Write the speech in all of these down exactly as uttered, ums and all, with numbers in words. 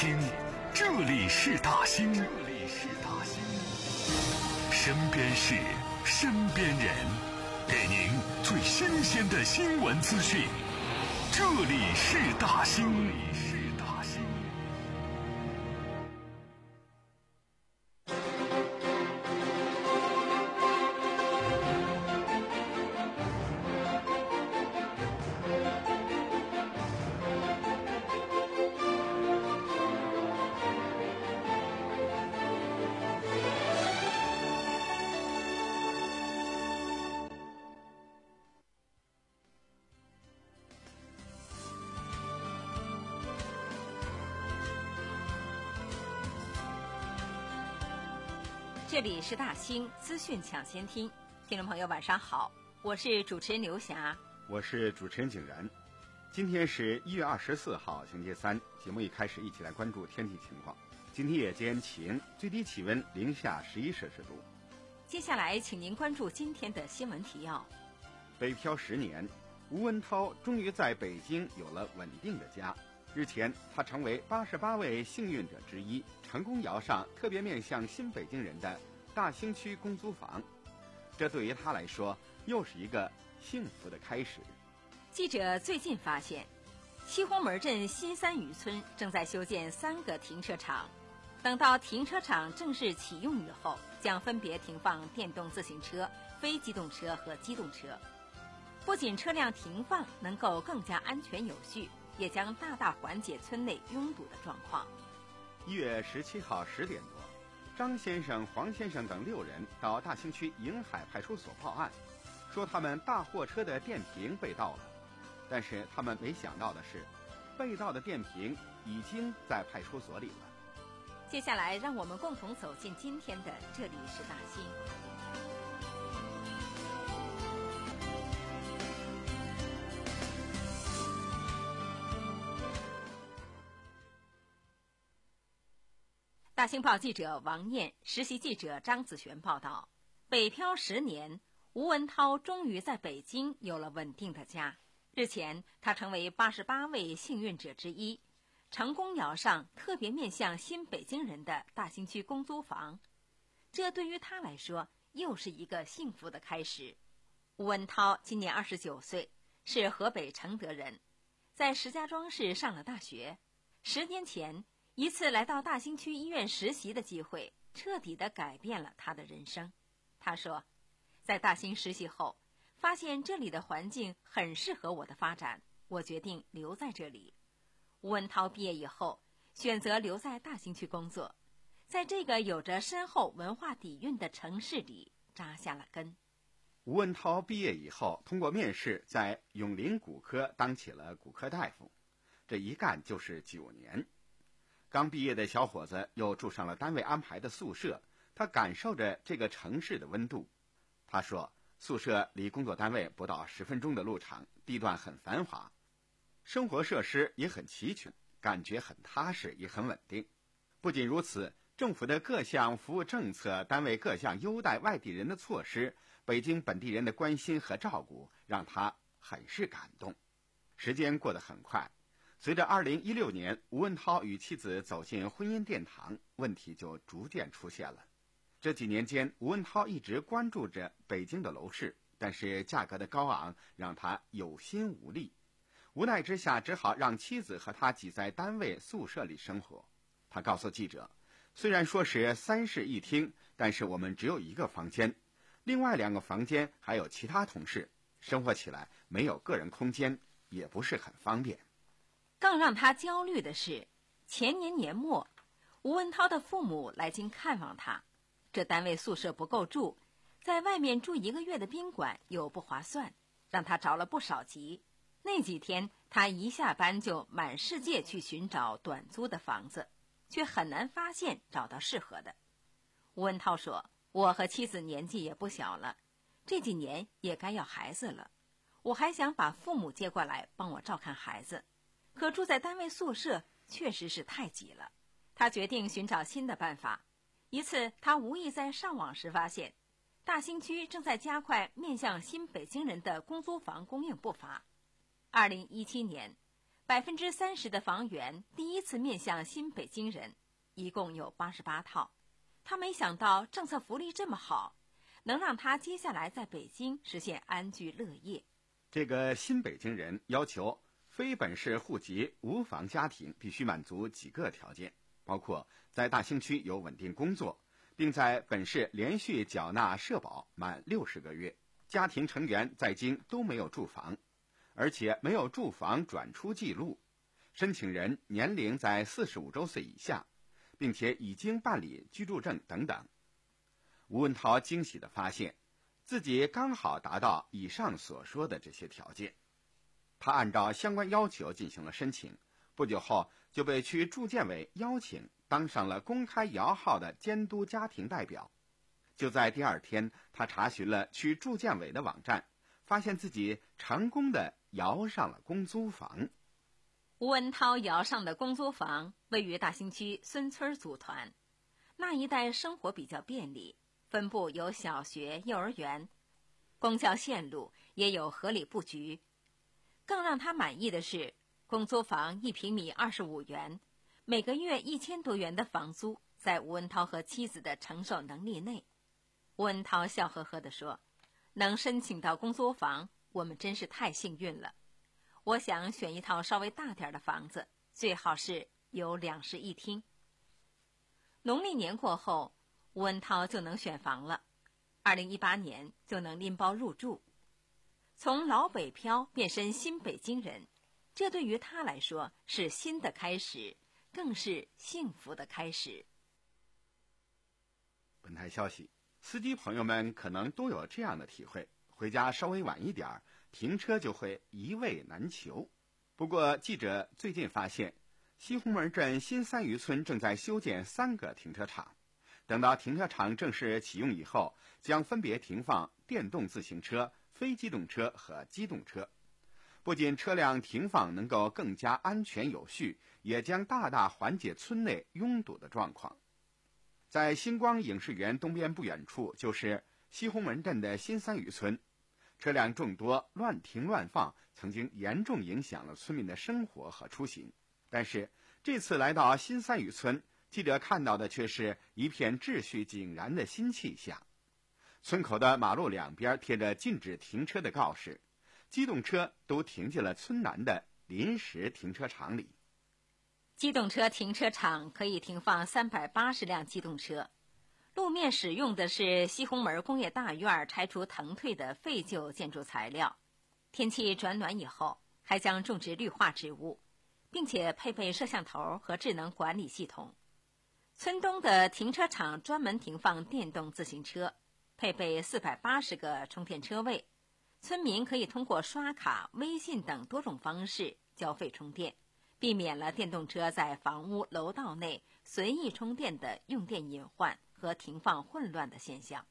兴，这里是大兴，这里是大兴。身边事，身边人，给您最新鲜的新闻资讯。这里是大兴，这里是大兴。 这里是大兴资讯抢先听，听众朋友晚上好，我是主持人刘霞， 我是主持人景然。今天是一月二十四号星期三，节目一开始一起来关注天气情况。今天夜间晴，最低气温零下十一摄氏度。 接下来请您关注今天的新闻提要。 北漂十年，吴文涛终于在北京有了稳定的家。日前，他成为八十八位幸运者之一，成功摇上特别面向新北京人的大兴区公租房。这对于他来说，又是一个幸福的开始。 记者最近发现，西红门镇新三渔村正在修建三个停车场，等到停车场正式启用以后，将分别停放电动自行车、非机动车和机动车。不仅车辆停放能够更加安全有序，也将大大缓解村内拥堵的状况。 一月十七号十点多，张先生、黄先生等六人到大兴区迎海派出所报案，说他们大货车的电瓶被盗了。但是他们没想到的是，被盗的电瓶已经在派出所里了。 接下来让我们共同走进今天的这里是大兴。大兴报记者王念、实习记者张子璇报道：北漂十年，吴文涛终于在北京有了稳定的家。日前，他成为八十八位幸运者之一，成功摇上特别面向新北京人的大兴区公租房。这对于他来说，又是一个幸福的开始。吴文涛今年二十九岁，是河北承德人，在石家庄市上了大学。十年前，一次来到大兴区医院实习的机会，彻底地改变了他的人生。他说，在大兴实习后，发现这里的环境很适合我的发展，我决定留在这里。吴文涛毕业以后，选择留在大兴区工作，在这个有着深厚文化底蕴的城市里扎下了根。 吴文涛毕业以后，通过面试在永林骨科当起了骨科大夫，这一干就是九年。刚毕业的小伙子又住上了单位安排的宿舍，他感受着这个城市的温度。他说，宿舍离工作单位不到十分钟的路程，地段很繁华，生活设施也很齐全，感觉很踏实，也很稳定。不仅如此，政府的各项服务政策，单位各项优待外地人的措施，北京本地人的关心和照顾，让他很是感动。时间过得很快，随着二零一六年吴文涛与妻子走进婚姻殿堂，问题就逐渐出现了。这几年间，吴文涛一直关注着北京的楼市，但是价格的高昂让他有心无力，无奈之下只好让妻子和他挤在单位宿舍里生活。他告诉记者，虽然说是三室一厅，但是我们只有一个房间，另外两个房间还有其他同事，生活起来没有个人空间，也不是很方便。 更让他焦虑的是，前年年末，吴文涛的父母来京看望他，这单位宿舍不够住，在外面住一个月的宾馆又不划算，让他着了不少急。那几天，他一下班就满世界去寻找短租的房子，却很难发现找到适合的。吴文涛说，我和妻子年纪也不小了，这几年也该要孩子了，我还想把父母接过来帮我照看孩子，可住在单位宿舍确实是太挤了。他决定寻找新的办法。一次，他无意在上网时发现，大兴区正在加快面向新北京人的公租房供应步伐。二零一七年， 百分之三十的房源第一次面向新北京人，一共有八十八套。他没想到政策福利这么好，能让他接下来在北京实现安居乐业。 这个新北京人要求非本市户籍无房家庭必须满足几个条件，包括在大兴区有稳定工作，并在本市连续缴纳社保满六十个月，家庭成员在京都没有住房，而且没有住房转出记录，申请人年龄在四十五周岁以下，并且已经办理居住证等等。吴文涛惊喜地发现，自己刚好达到以上所说的这些条件。他按照相关要求进行了申请，不久后就被区住建委邀请当上了公开摇号的监督家庭代表。就在第二天，他查询了区住建委的网站，发现自己成功地摇上了公租房。 吴文涛摇上的公租房位于大兴区孙村组团，那一带生活比较便利，分布有小学、幼儿园，公交线路也有合理布局。更让他满意的是，公租房一平米二十五元，每个月一千多元的房租，在吴文涛和妻子的承受能力内。吴文涛笑呵呵地说：“能申请到公租房，我们真是太幸运了。我想选一套稍微大点的房子，最好是有两室一厅。”农历年过后，吴文涛就能选房了。二零一八年就能拎包入住。从老北漂变身新北京人，这对于他来说是新的开始，更是幸福的开始。 本台消息，司机朋友们可能都有这样的体会，回家稍微晚一点，停车就会一位难求。不过记者最近发现，西红门镇新三余村正在修建三个停车场，等到停车场正式启用以后，将分别停放电动自行车、非机动车和机动车。不仅车辆停放能够更加安全有序，也将大大缓解村内拥堵的状况。在星光影视园东边不远处，就是西红门镇的新三余村，车辆众多，乱停乱放，曾经严重影响了村民的生活和出行。但是这次来到新三余村，记者看到的却是一片秩序井然的新气象。村口的马路两边贴着禁止停车的告示，机动车都停进了村南的临时停车场里。 机动车停车场可以停放三百八十辆机动车，路面使用的是西红门工业大院拆除腾退的废旧建筑材料。天气转暖以后，还将种植绿化植物，并且配备摄像头和智能管理系统。村东的停车场专门停放电动自行车，配备四百八十个充电车位，村民可以通过刷卡、微信等多种方式交费充电，避免了电动车在房屋楼道内随意充电的用电隐患和停放混乱的现象。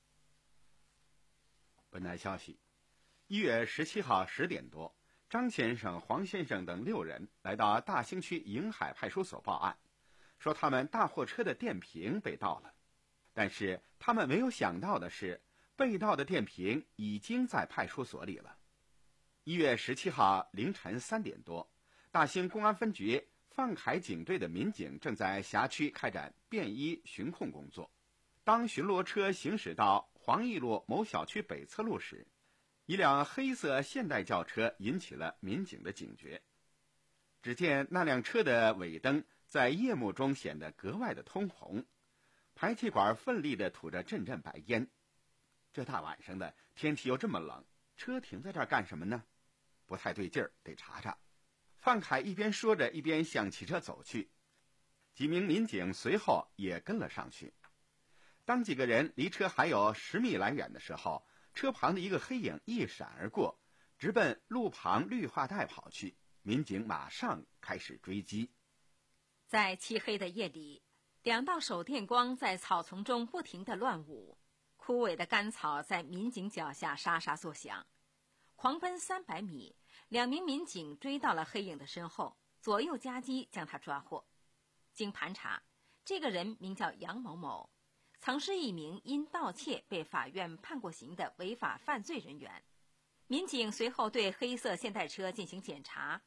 本台消息，一月十七号十点多，张先生、黄先生等六人来到大兴区迎海派出所报案，说他们大货车的电瓶被盗了。但是他们没有想到的是，被盗的电瓶已经在派出所里了。一月十七号凌晨三点多，大兴公安分局放海警队的民警正在辖区开展便衣巡控工作。当巡逻车行驶到黄义路某小区北侧路时，一辆黑色现代轿车引起了民警的警觉。只见那辆车的尾灯在夜幕中显得格外的通红，排气管奋力地吐着阵阵白烟。这大晚上的，天气又这么冷，车停在这儿干什么呢？不太对劲儿，得查查。范凯一边说着，一边向汽车走去。几名民警随后也跟了上去。当几个人离车还有十米来远的时候，车旁的一个黑影一闪而过，直奔路旁绿化带跑去。民警马上开始追击。 在漆黑的夜里，两道手电光在草丛中不停地乱舞，枯萎的干草在民警脚下沙沙作响。狂奔三百米，两名民警追到了黑影的身后，左右夹击将他抓获。经盘查，这个人名叫杨某某，曾是一名因盗窃被法院判过刑的违法犯罪人员。民警随后对黑色现代车进行检查，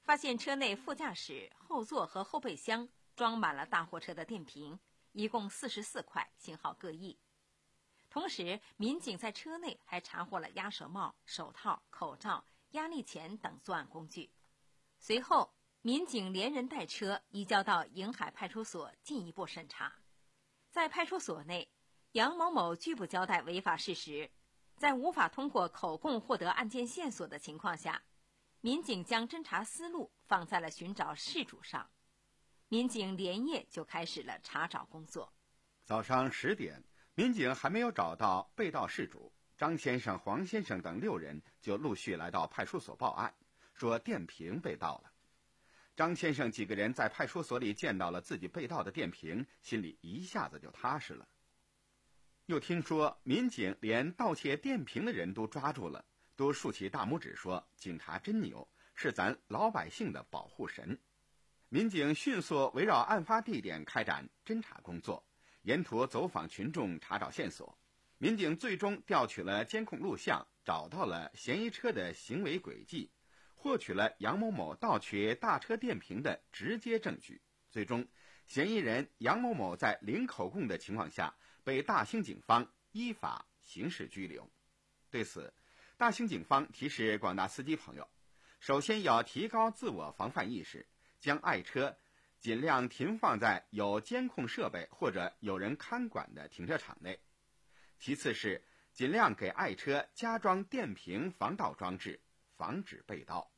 发现车内副驾驶、后座和后备箱装满了大货车的电瓶，一共四十四块，型号各异。同时，民警在车内还查获了鸭舌帽、手套、口罩、压力钳等作案工具。随后，民警连人带车移交到颍海派出所进一步审查。在派出所内，杨某某拒不交代违法事实，在无法通过口供获得案件线索的情况下，民警将侦查思路放在了寻找事主上。民警连夜就开始了查找工作。 早上十点，民警还没有找到被盗事主，张先生、黄先生等六人就陆续来到派出所报案，说电瓶被盗了。张先生几个人在派出所里见到了自己被盗的电瓶，心里一下子就踏实了。又听说民警连盗窃电瓶的人都抓住了，都竖起大拇指说警察真牛，是咱老百姓的保护神。民警迅速围绕案发地点开展侦查工作，沿途走访群众查找线索。民警最终调取了监控录像，找到了嫌疑车的行为轨迹，获取了杨某某盗取大车电瓶的直接证据。最终，嫌疑人杨某某在零口供的情况下被大兴警方依法刑事拘留。对此，大兴警方提示广大司机朋友，首先要提高自我防范意识，将爱车尽量停放在有监控设备或者有人看管的停车场内。其次是尽量给爱车加装电瓶防盗装置，防止被盗。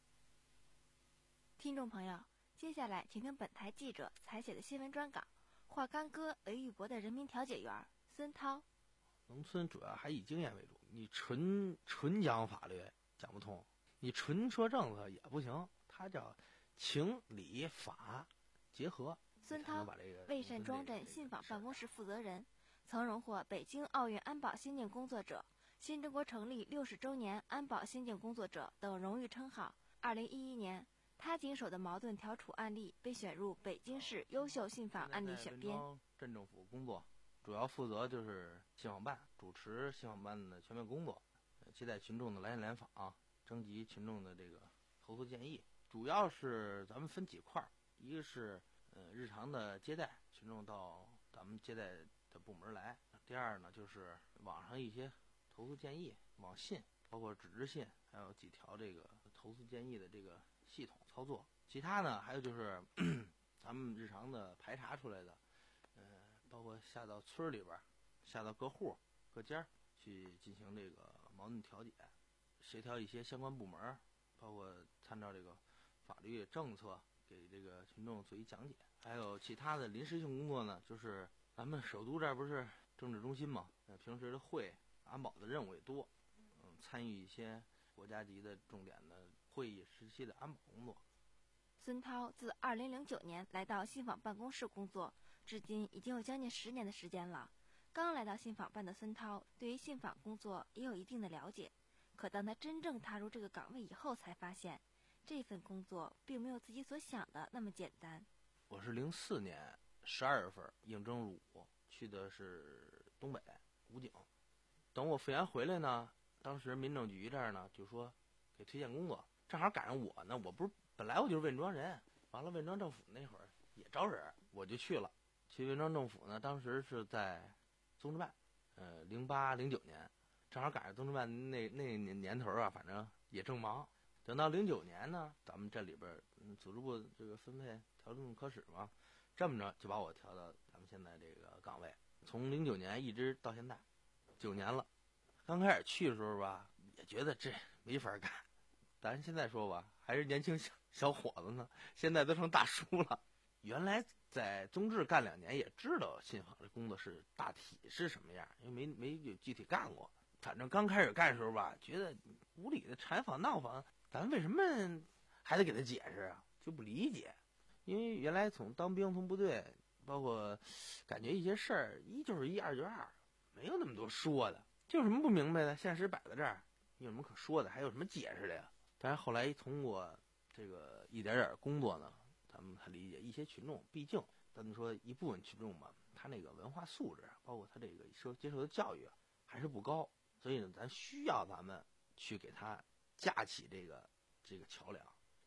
听众朋友，接下来请听本台记者采写的新闻专稿，华干哥为玉博的人民调解员孙涛。 农村主要还以经验为主，你纯纯讲法律讲不通，你纯说政策也不行，它叫情理法结合。 孙涛，魏善庄镇信访办公室负责人，曾荣获北京奥运安保先进工作者、新中国成立六十周年安保先进工作者等荣誉称号。二零一一年，他经手的矛盾调处案例被选入北京市优秀信访案例选编。 镇政府工作主要负责就是信访办，主持信访办的全面工作，接待群众的来信来访，征集群众的这个投诉建议。主要是咱们分几块，一个是呃日常的接待，群众到咱们接待的部门来；第二呢，就是网上一些投诉建议，网信包括纸质信，还有几条这个投诉建议的这个系统操作。其他呢，还有就是咱们日常的排查出来的，呃，包括下到村里边，下到各户各家去进行这个矛盾调解，协调一些相关部门，包括参照这个法律政策给这个群众做一讲解。还有其他的临时性工作呢，就是咱们首都这儿不是政治中心嘛，呃，平时的会安保的任务也多，嗯，参与一些国家级的重点的会议时期的安保工作。 孙涛自二零零九年来到信访办公室工作，至今已经有将近十年的时间了。刚来到信访办的孙涛，对于信访工作也有一定的了解。可当他真正踏入这个岗位以后，才发现这份工作并没有自己所想的那么简单。 我是零四年十二月份应征入伍，去的是东北武警。等我复员回来呢，当时民政局这儿呢就说给推荐工作，正好赶上我呢，我不是本来我就是魏庄人，完了魏庄政府那会儿也招人，我就去了。去魏庄政府呢，当时是在综治办，呃，零八零九年，正好赶上综治办那那年年头啊，反正也正忙。等到零九年呢，咱们这里边嗯组织部这个分配调动科室嘛，这么着就把我调到咱们现在这个岗位，从零九年一直到现在，九年了。刚开始去的时候吧，也觉得这没法干，咱现在说吧，还是年轻小小伙子呢，现在都成大叔了。原来在综治干两年，也知道信访这工作是大体是什么样，因为没没有具体干过。反正刚开始干的时候吧，觉得无理的缠访闹访，咱为什么还得给他解释啊？就不理解。因为原来从当兵从部队，包括感觉一些事儿，一就是一，二就是二，没有那么多说的。就有什么不明白的，现实摆在这儿，你有什么可说的？还有什么解释的呀？但是后来通过这个一点点工作呢，咱们才理解一些群众，毕竟咱们说一部分群众嘛，他那个文化素质，包括他这个受接受的教育还是不高，所以呢，咱需要咱们去给他架起这个这个桥梁。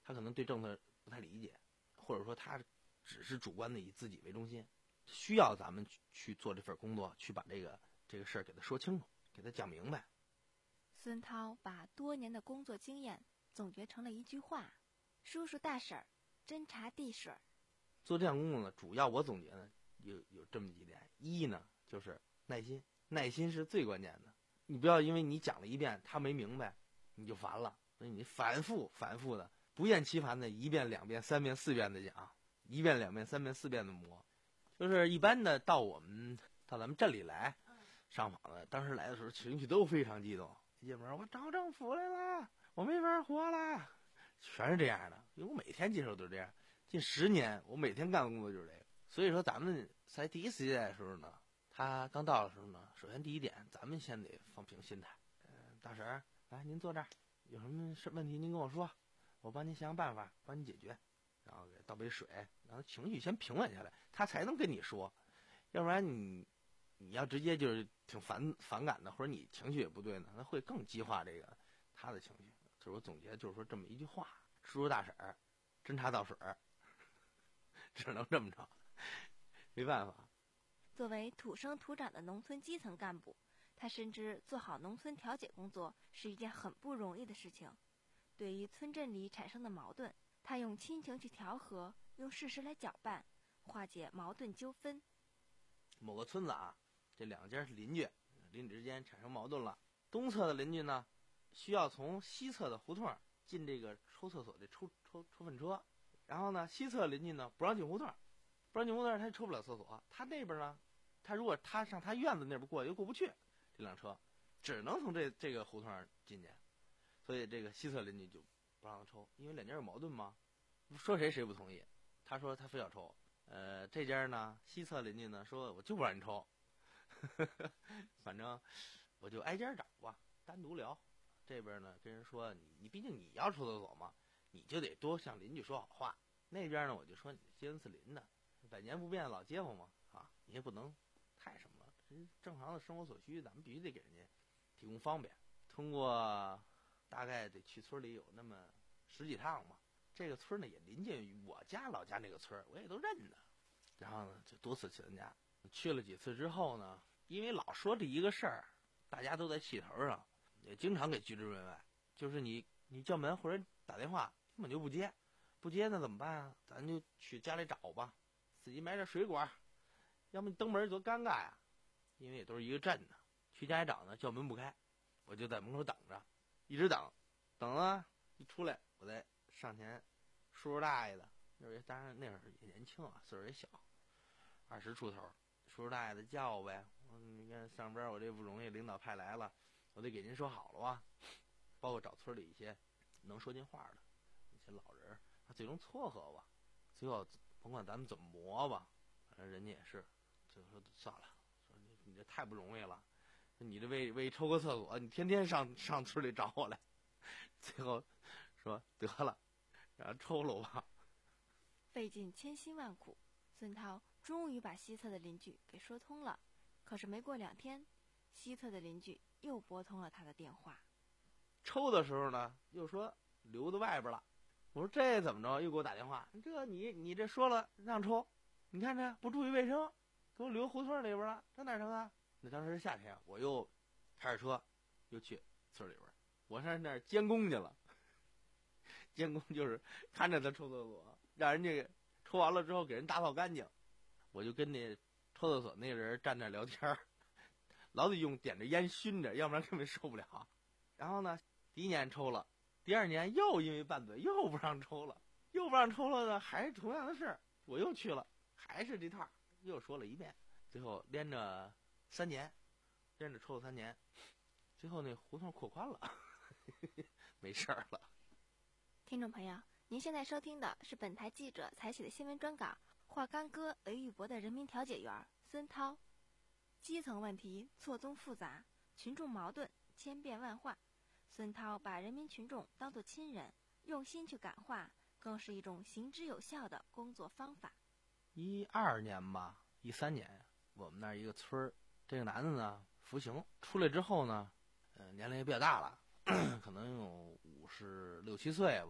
他可能对政策不太理解，或者说他只是主观的以自己为中心，需要咱们去去做这份工作，去把这个这个事儿给他说清楚，给他讲明白。 孙涛把多年的工作经验总结成了一句话：叔叔大婶儿，侦查地水。 做这项工作呢，主要我总结呢有有这么几点：一呢就是耐心，耐心是最关键的。你不要因为你讲了一遍他没明白，你就烦了，所以你反复反复的不厌其烦的一遍两遍三遍四遍的讲，一遍两遍三遍四遍的磨。就是一般的到我们到咱们镇里来上访的，当时来的时候情绪都非常激动，一进门我找政府来了，我没法活了，全是这样的。因为我每天接受都是这样，近十年我每天干的工作就是这个。所以说咱们在第一次接待的时候呢，他刚到的时候呢，首先第一点，咱们先得放平心态。嗯、呃，大婶儿，来您坐这儿，有什么事问题您跟我说，我帮您想想办法，帮您解决。然后给倒杯水，然后情绪先平稳下来，他才能跟你说。要不然你你要直接就是挺反反感的，或者你情绪也不对呢，那会更激化这个他的情绪。就是我总结，就是说这么一句话：叔叔大婶儿，侦查倒水儿，只能这么着，没办法。 作为土生土长的农村基层干部，他深知做好农村调解工作是一件很不容易的事情。对于村镇里产生的矛盾，他用亲情去调和，用事实来搅拌，化解矛盾纠纷。 某个村子啊，这两家是邻居，邻居之间产生矛盾了。东侧的邻居呢，需要从西侧的胡同进这个抽厕所的抽抽抽粪车，然后呢，西侧邻居呢不让进胡同，不让进胡同，他抽不了厕所。他那边呢，他如果他上他院子那边过又过不去，这辆车只能从这这个胡同进去，所以这个西侧邻居就不让他抽，因为两家有矛盾嘛，说谁谁不同意。他说他非要抽，呃，这家呢西侧邻居呢说我就不让你抽，反正我就挨家找吧，单独聊。这边呢跟人说你你毕竟你要抽厕所嘛，你就得多向邻居说好话。那边呢我就说你街坊四邻的，百年不变的老街坊嘛，啊，你也不能太什么了，这正常的生活所需，咱们必须得给人家提供方便。通过大概得去村里有那么十几趟嘛，这个村呢也临近于我家老家那个村，我也都认得。然后呢就多次去人家，去了几次之后呢，因为老说这一个事儿，大家都在气头上，也经常给拒之门外。就是你你叫门或者打电话根本就不接，不接那怎么办啊？咱就去家里找吧，自己买点水果，要么你登门多尴尬呀。因为也都是一个镇的，去家里找呢，叫门不开，我就在门口等着，一直等，等啊一出来，我再上前，叔叔大爷的，那会儿当然那会儿也年轻啊，岁数也小，二十出头，叔叔大爷的叫我呗。你看上边我这不容易，领导派来了，我得给您说好了吧。包括找村里一些能说进话的一些老人，他最终撮合吧，最后甭管咱们怎么磨吧，反正人家也是，就说算了，说你你这太不容易了，你这为为抽个厕所，你天天上上村里找我来，最后说得了，然后抽了吧。 费尽千辛万苦，孙涛终于把西侧的邻居给说通了。可是没过两天，西侧的邻居又拨通了他的电话。 抽的时候呢，又说留在外边了。我说这怎么着？又给我打电话，这你你这说了让抽，你看这不注意卫生，给我留胡同里边了，这哪成啊？那当时是夏天，我又开着车又去村里边，我上那儿监工去了。监工就是看着他抽厕所，让人家抽完了之后给人打扫干净。我就跟那抽厕所那人站那聊天，老得用点着烟熏着，要不然根本受不了。然后呢，第一年抽了，第二年又因为拌嘴又不让抽了，又不让抽了呢，还是同样的事儿，我又去了，还是这套，又说了一遍，最后连着三年，连着抽了三年，最后那胡同扩宽了，没事儿了。 听众朋友，您现在收听的是本台记者采写的新闻专稿，华冈哥雷玉博的人民调解员孙涛。基层问题错综复杂，群众矛盾千变万化，孙涛把人民群众当作亲人，用心去感化，更是一种行之有效的工作方法。 一二年吧，一三年，我们那儿一个村儿，这个男的呢服刑出来之后呢，呃，年龄也比较大了，可能有五十六七岁吧。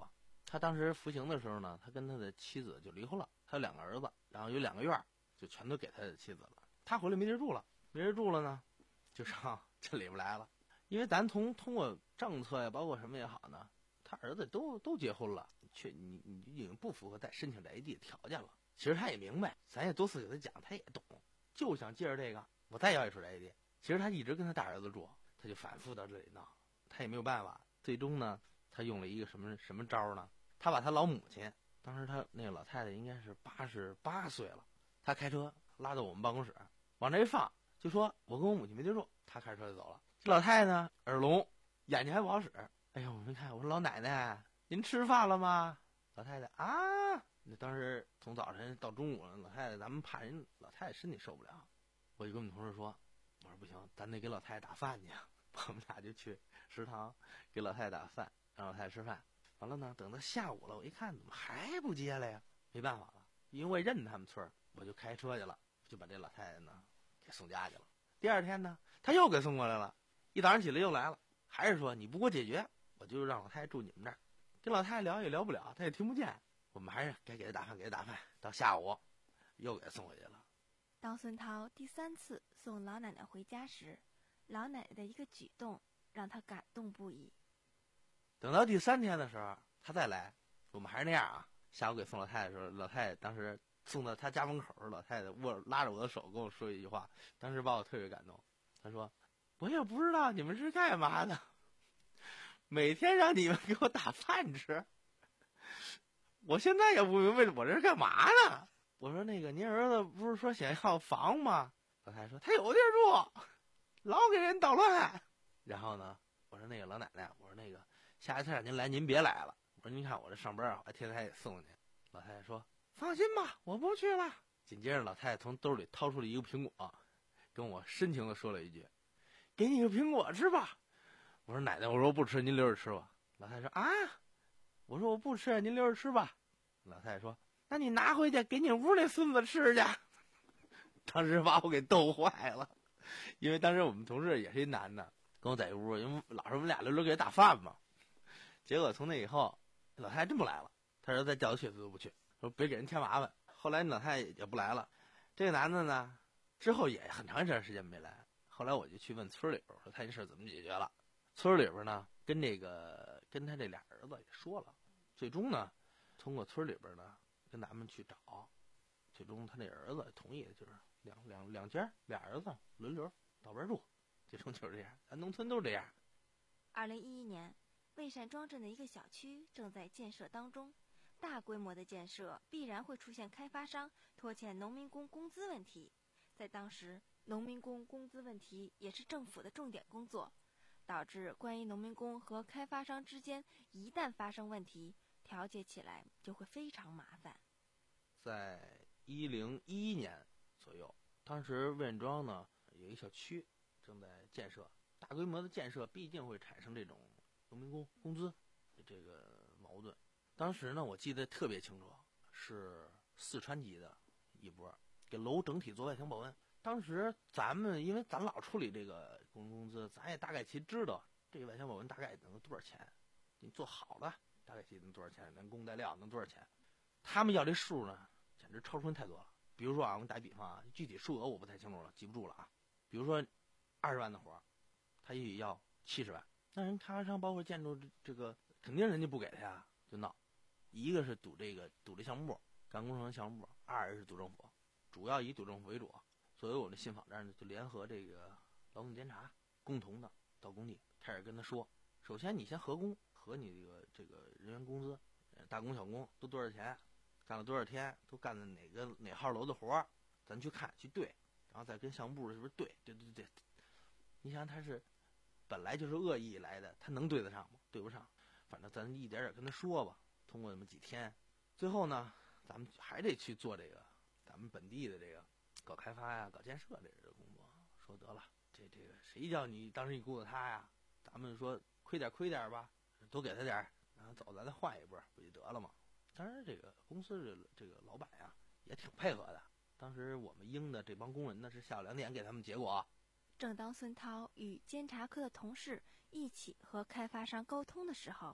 他当时服刑的时候呢，他跟他的妻子就离婚了，他有两个儿子，然后有两个院儿，就全都给他的妻子了。他回来没地儿住了，没地儿住了呢，就上这里边来了。因为咱通通过政策呀，包括什么也好呢，他儿子都都结婚了，却你你已经不符合再申请这 A D 的条件了。其实他也明白，咱也多次给他讲，他也懂，就想借着这个我再要一处 A D。其实他一直跟他大儿子住，他就反复到这里闹，他也没有办法。最终呢，他用了一个什么什么招呢？他把他老母亲，当时他那个老太太应该是八十八岁了，他开车拉到我们办公室，往这一放，就说我跟我母亲没地住，他开车就走了。这老太太呢，耳聋，眼睛还不好使。哎呦，我没看，我说老奶奶，您吃饭了吗？老太太啊，那当时从早晨到中午了，老太太咱们怕人老太太身体受不了，我就跟我们同事说，我说不行，咱得给老太太打饭去。我们俩就去食堂给老太太打饭，让老太太吃饭。完了呢，等到下午了，我一看怎么还不接来呀？没办法了，因为我也认他们村儿，我就开车去了，就把这老太太呢给送家去了。第二天呢，他又给送过来了，一早上起来又来了，还是说你不给我解决，我就让老太太住你们这儿。跟老太太聊也聊不了，她也听不见，我们还是该给她打饭，给她打饭。到下午又给她送回去了。 当孙涛第三次送老奶奶回家时，老奶奶的一个举动让他感动不已。 等到第三天的时候，他再来，我们还是那样啊。下午给送老太太的时候，老太太当时送到他家门口，老太太握拉着我的手跟我说一句话，当时把我特别感动。他说：“我也不知道你们是干嘛的，每天让你们给我打饭吃，我现在也不明白我这是干嘛呢。”我说：“那个您儿子不是说想要房吗？”老太太说：“他有地儿住，老给人捣乱。”然后呢，我说：“那个老奶奶，我说那个。”下一次让您来，您别来了。我说您看我这上班啊，我天天还得送您。老太太说：“放心吧，我不去了。”紧接着，老太太从兜里掏出了一个苹果，跟我深情地说了一句：“给你个苹果吃吧。”我说：“奶奶，我说我不吃，您留着吃吧。”老太太说：“啊，我说我不吃，您留着吃吧。”老太太说：“那你拿回去给你屋那孙子吃去。”当时把我给逗坏了，因为当时我们同事也是一男的，跟我在一屋，因为老是我们俩轮流给他打饭嘛。结果从那以后，老太太真不来了。他说再叫他去，他都不去，说别给人添麻烦。后来老太太也不来了。这个男的呢，之后也很长一段时间没来。后来我就去问村里边，说他这事怎么解决了。村里边呢，跟这个跟他这俩儿子也说了，最终呢，通过村里边呢跟咱们去找，最终他那儿子同意，就是两两两家俩儿子轮流到边住，最终就是这样。咱农村都是这样。 二零一一年。魏善庄镇的一个小区正在建设当中，大规模的建设必然会出现开发商拖欠农民工工资问题。在当时，农民工工资问题也是政府的重点工作，导致关于农民工和开发商之间一旦发生问题，调解起来就会非常麻烦。 在一零一一年左右，当时魏善庄呢有一小区正在建设，大规模的建设必定会产生这种农民工工资这个矛盾。当时呢，我记得特别清楚，是四川籍的一波给楼整体做外墙保温。当时咱们因为咱老处理这个工人工资，咱也大概其知道这个外墙保温大概能多少钱，你做好了大概其能多少钱，人工带料能多少钱。他们要这数呢，简直超出人太多了。比如说啊，我给你打比方啊，具体数额我不太清楚了，记不住了啊。比如说二十万的活，他也要七十万。那人开发商包括建筑这个肯定人家不给他呀，就闹。一个是赌这个赌这项目，干工程项目；二是赌政府，主要以赌政府为主。所以我们信访这儿呢，就联合这个劳动监察，共同的到工地开始跟他说：首先你先核工，核你这个这个人员工资，大工小工都多少钱，干了多少天，都干的哪个哪号楼的活，咱去看去对，然后再跟项目部是不是对对对对。你想他是。本来就是恶意来的，他能对得上吗？对不上，反正咱一点点跟他说吧。通过那么几天，最后呢，咱们还得去做这个咱们本地的这个搞开发呀、搞建设这个工作。说得了，这这个谁叫你当时你雇的他呀？咱们说亏点亏点吧，多给他点，然后走，咱再换一波，不就得了吗？当然，这个公司这这个老板呀也挺配合的。当时我们应的这帮工人呢是下午两点给他们结果。 正当孙涛与监察科的同事一起和开发商沟通的时候，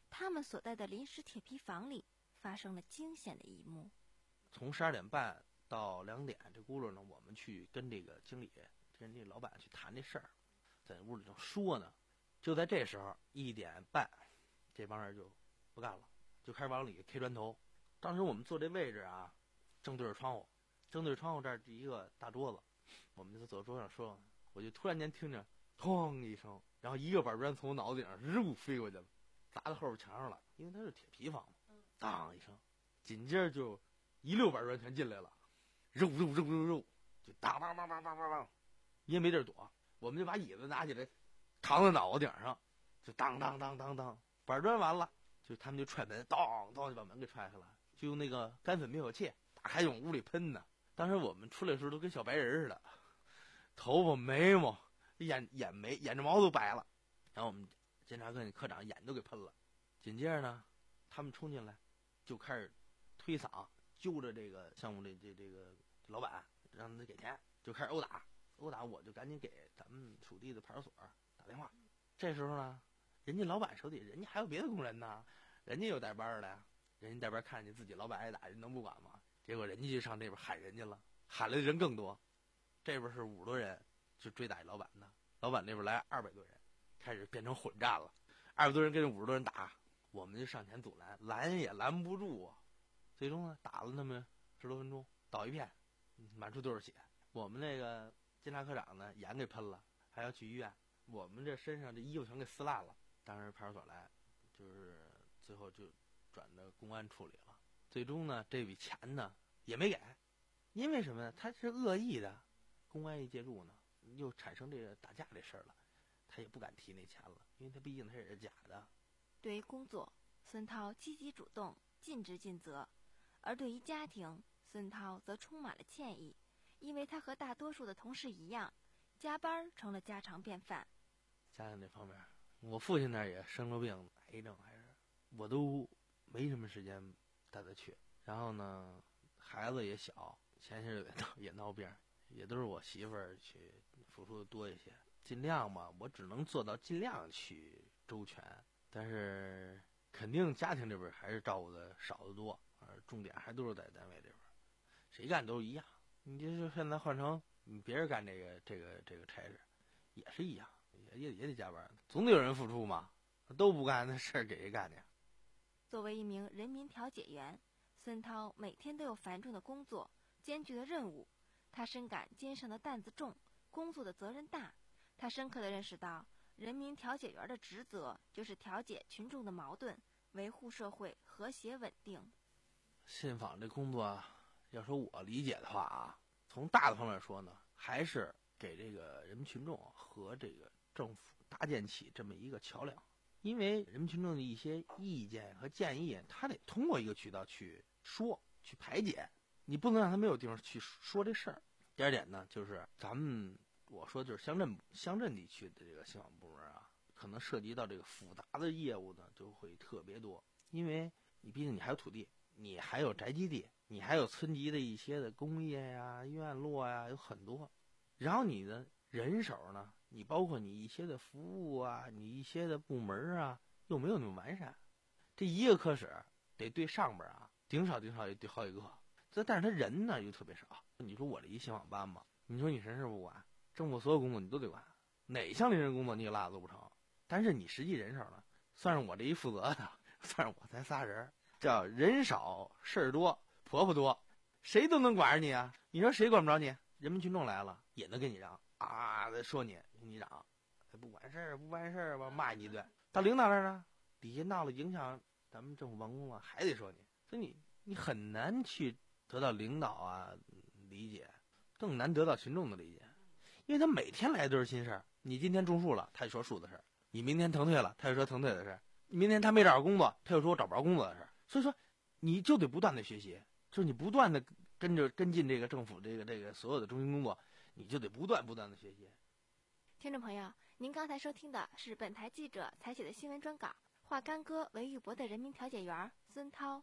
他们所在的临时铁皮房里发生了惊险的一幕。 从十二点半到两点这轱辘呢，我们去跟这个经理、跟这老板去谈这事儿，在屋里头说呢。就在这时候，一点半，这帮人就不干了，就开始往里 K 砖头。当时我们坐这位置啊，正对着窗户，正对着窗户这儿一个大桌子，我们就走桌上说，我就突然间听着砰一声，然后一个板砖从我脑子顶上肉飞过去了，砸到后边墙上了，因为它是铁皮房嘛，当一声，紧接着就一溜板砖全进来了，肉肉肉肉肉，就当当当当当当当，也没地儿躲，我们就把椅子拿起来扛在脑袋顶上，就当当当当当，板砖完了，就他们就踹门，当当就把门给踹开了，就用那个干粉灭火器打开往屋里喷呢。当时我们出来的时候都跟小白人似的，头发眉毛眼眼眉眼睫毛都白了，然后我们检察科那科长眼都给喷了。紧接着呢，他们冲进来就开始推搡揪着这个项目这这这个老板，让他给钱，就开始殴打殴打。我就赶紧给咱们属地的派出所打电话。这时候呢，人家老板手底人家还有别的工人呢，人家有带班的呀，人家带班看见自己老板挨打，人能不管吗？结果人家就上这边喊人家了，喊来的人更多，这边是五十多人就追打老板的，老板那边来二百多人，开始变成混战了，二百多人跟着五十多人打，我们就上前阻拦，拦也拦不住啊。最终呢，打了那么十多分钟，倒一片，满处都是血。我们那个监察科长呢，眼给喷了，还要去医院。我们这身上这衣服全给撕烂了。当时派出所来，就是最后就转到公安处理了。最终呢，这笔钱呢也没给，因为什么呢？他是恶意的，公安一介入呢，又产生这个打架这事儿了，他也不敢提那钱了，因为他毕竟他也是假的。 对于工作，孙涛积极主动，尽职尽责；而对于家庭，孙涛则充满了歉意，因为他和大多数的同事一样，加班成了家常便饭。 家庭这方面，我父亲那儿也生了病，癌症还是，我都没什么时间带他去。然后呢，孩子也小，前些日子也闹也闹病，也都是我媳妇儿去付出的多一些。尽量吧，我只能做到尽量去周全，但是肯定家庭这边还是照顾的少得多，而重点还都是在单位这边，谁干都一样。你就是现在换成别人干这个这个这个差事，也是一样，也也也得加班，总得有人付出嘛，都不干那事儿给谁干去？ 作为一名人民调解员，孙涛每天都有繁重的工作、艰巨的任务，他深感肩上的担子重，工作的责任大。他深刻地认识到，人民调解员的职责就是调解群众的矛盾，维护社会和谐稳定。 信访这工作啊，要说我理解的话啊，从大的方面说呢，还是给这个人民群众和这个政府搭建起这么一个桥梁。因为人民群众的一些意见和建议，他得通过一个渠道去说、去排解，你不能让他没有地方去说这事儿。第二点呢，就是咱们我说就是乡镇乡镇地区的这个信访部门啊，可能涉及到这个复杂的业务呢，就会特别多。因为你毕竟你还有土地，你还有宅基地，你还有村级的一些的工业呀、院落呀，有很多。然后你的人手呢，你包括你一些的服务啊，你一些的部门啊，又没有那么完善。这一个科室得对上边啊，顶少顶少也得好几个。这但是他人呢又特别少。你说我这一信访班嘛，你说你什么事不管，政府所有工作你都得管，哪项临时工作你也落都不成。但是你实际人手呢，算是我这一负责的，算是我才仨人，叫人少事儿多，婆婆多，谁都能管着你啊。你说谁管不着你？人民群众来了也能跟你嚷啊，说你你嚷，不管事儿不办事儿吧，骂你一顿。到领导那儿呢，底下闹了影响咱们政府办公了，还得说你，所以你你很难去得到领导啊理解，更难得到群众的理解，因为他每天来都是新事儿。你今天种树了，他就说树的事儿；你明天腾退了，他就说腾退的事儿；你明天他没找着工作，他就说我找不着工作的事儿。所以说，你就得不断的学习，就是你不断的跟着跟进这个政府这个这个所有的中心工作，你就得不断不断的学习。 听众朋友，您刚才收听的是本台记者采写的新闻专稿，化干戈为玉帛的人民调解员孙涛。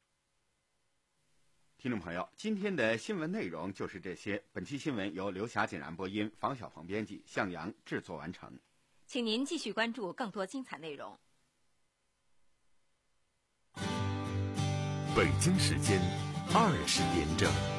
听众朋友，今天的新闻内容就是这些。本期新闻由刘霞简然播音，房小鹏编辑，向阳制作完成。 请您继续关注更多精彩内容。 北京时间二十点整。